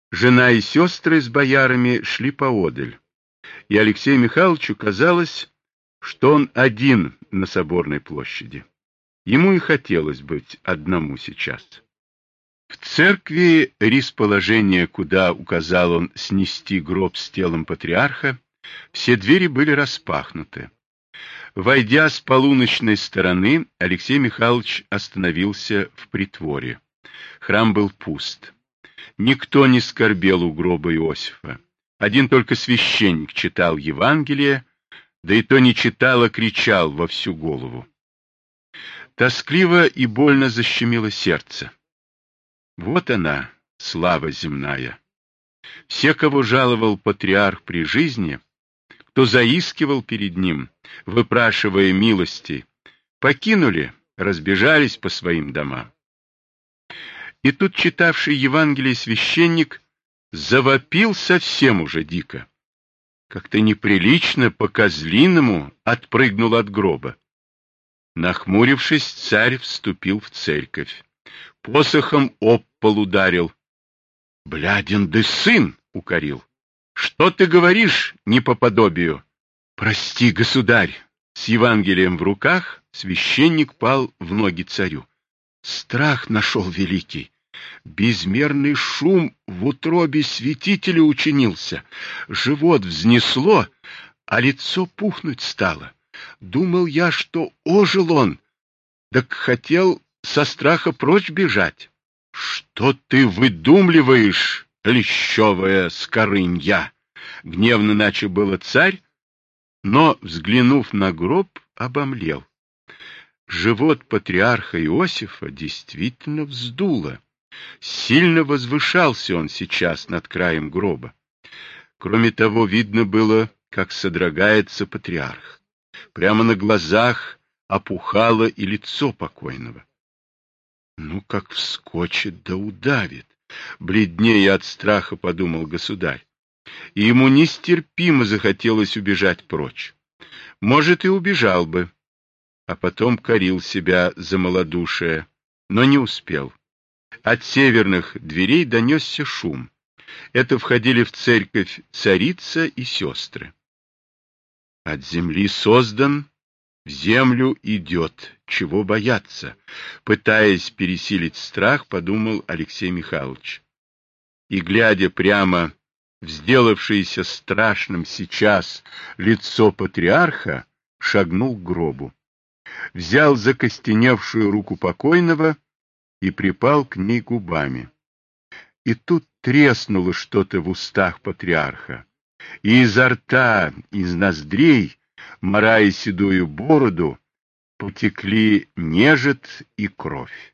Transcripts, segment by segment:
Жена и сестры с боярами шли поодаль, и Алексею Михайловичу казалось, что он один на соборной площади. Ему и хотелось быть одному сейчас. В церкви рисположения, куда указал он снести гроб с телом патриарха, все двери были распахнуты. Войдя с полуночной стороны, Алексей Михайлович остановился в притворе. Храм был пуст. Никто не скорбел у гроба Иосифа. Один только священник читал Евангелие, да и то не читал, а кричал во всю голову. Тоскливо и больно защемило сердце. Вот она, слава земная. Все, кого жаловал патриарх при жизни, кто заискивал перед ним, выпрашивая милости, покинули, разбежались по своим домам. И тут читавший Евангелие священник завопил совсем уже дико. Как-то неприлично по-козлиному отпрыгнул от гроба. Нахмурившись, царь вступил в церковь. Посохом об пол ударил. — Блядин ты сын! — укорил. — Что ты говоришь не по подобию? — Прости, государь! С Евангелием в руках священник пал в ноги царю. Страх нашел великий. Безмерный шум в утробе святителя учинился. Живот взнесло, а лицо пухнуть стало. Думал я, что ожил он, так хотел со страха прочь бежать. — Что ты выдумливаешь, лещевая скорынья? — гневно начал было царь, но, взглянув на гроб, обомлел. Живот патриарха Иосифа действительно вздуло. Сильно возвышался он сейчас над краем гроба. Кроме того, видно было, как содрогается патриарх. Прямо на глазах опухало и лицо покойного. Ну, как вскочит да удавит, бледнее от страха подумал государь. И ему нестерпимо захотелось убежать прочь. Может, и убежал бы, а потом корил себя за малодушие, но не успел. От северных дверей донесся шум. Это входили в церковь царица и сестры. От земли создан, в землю идет, чего бояться, пытаясь пересилить страх, подумал Алексей Михайлович. И, глядя прямо в сделавшееся страшным сейчас лицо патриарха, шагнул к гробу. Взял закостеневшую руку покойного и припал к ней губами. И тут треснуло что-то в устах патриарха, и изо рта, из ноздрей, марая седую бороду, потекли нежит и кровь.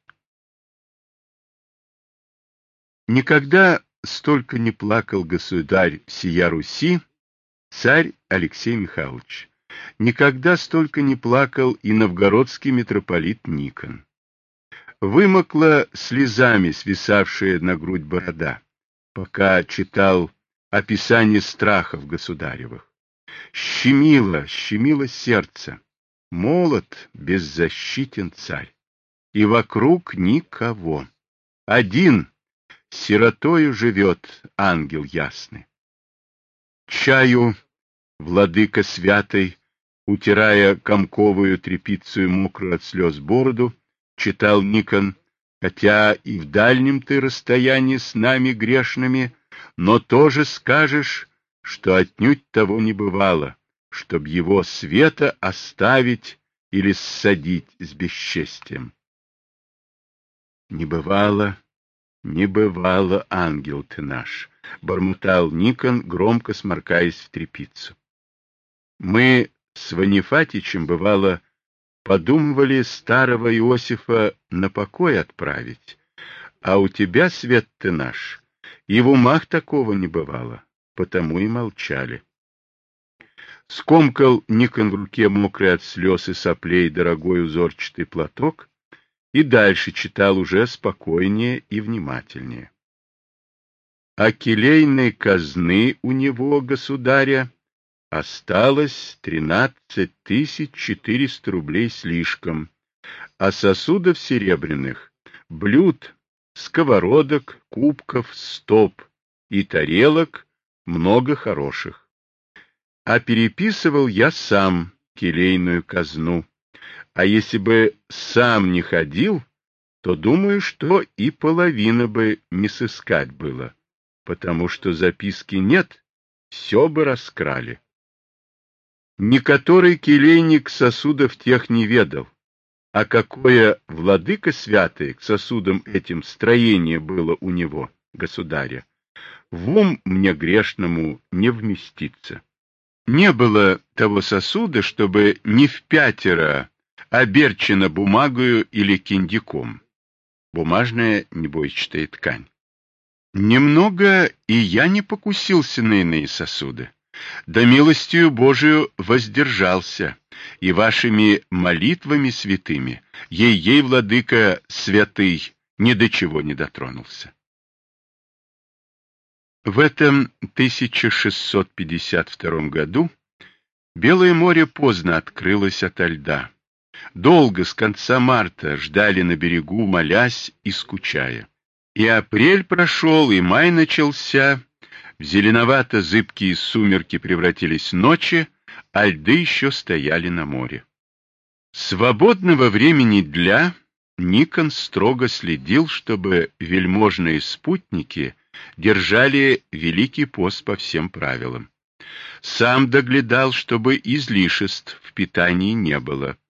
Никогда столько не плакал государь всея Руси, царь Алексей Михайлович. Никогда столько не плакал и новгородский митрополит Никон. Вымокла слезами свисавшая на грудь борода, пока читал описание страхов государевых. Щемило сердце. Молод, беззащитен царь. И вокруг никого. Один, сиротою живет ангел ясный. Чаю, владыка святый, утирая комковую тряпицую мокрую от слез бороду, читал Никон, хотя и в дальнем ты расстоянии с нами грешными, но тоже скажешь, что отнюдь того не бывало, чтоб его света оставить или ссадить с бесчестием. Не бывало, ангел ты наш, бормотал Никон, громко сморкаясь в тряпицу. Мы с Ванифатичем, бывало, подумывали старого Иосифа на покой отправить, а у тебя, свет ты наш, и в умах такого не бывало, потому и молчали. Скомкал Никон в руке мокрый от слез и соплей дорогой узорчатый платок и дальше читал уже спокойнее и внимательнее. А келейной казны у него, государя, осталось 13 400 рублей слишком, а сосудов серебряных, блюд, сковородок, кубков, стоп и тарелок много хороших. А переписывал я сам келейную казну, а если бы сам не ходил, то думаю, что и половина бы не сыскать было, потому что записки нет, все бы раскрали. Никоторый келейник сосудов тех не ведал, а какое, владыка святый, к сосудам этим строение было у него, государя, в ум мне грешному не вместиться. Не было того сосуда, чтобы не впятеро оберчено бумагою или киндиком. Бумажная небойчатая ткань. Немного и я не покусился на иные сосуды, да милостью Божию воздержался, и вашими молитвами святыми, ей, владыка святый, ни до чего не дотронулся. В этом 1652 году Белое море поздно открылось ото льда. Долго, с конца марта, ждали на берегу, молясь и скучая. И апрель прошел, и май начался, в зеленовато-зыбкие сумерки превратились в ночи, а льды еще стояли на море. Свободного времени для Никон строго следил, чтобы вельможные спутники держали Великий пост по всем правилам. Сам доглядал, чтобы излишеств в питании не было.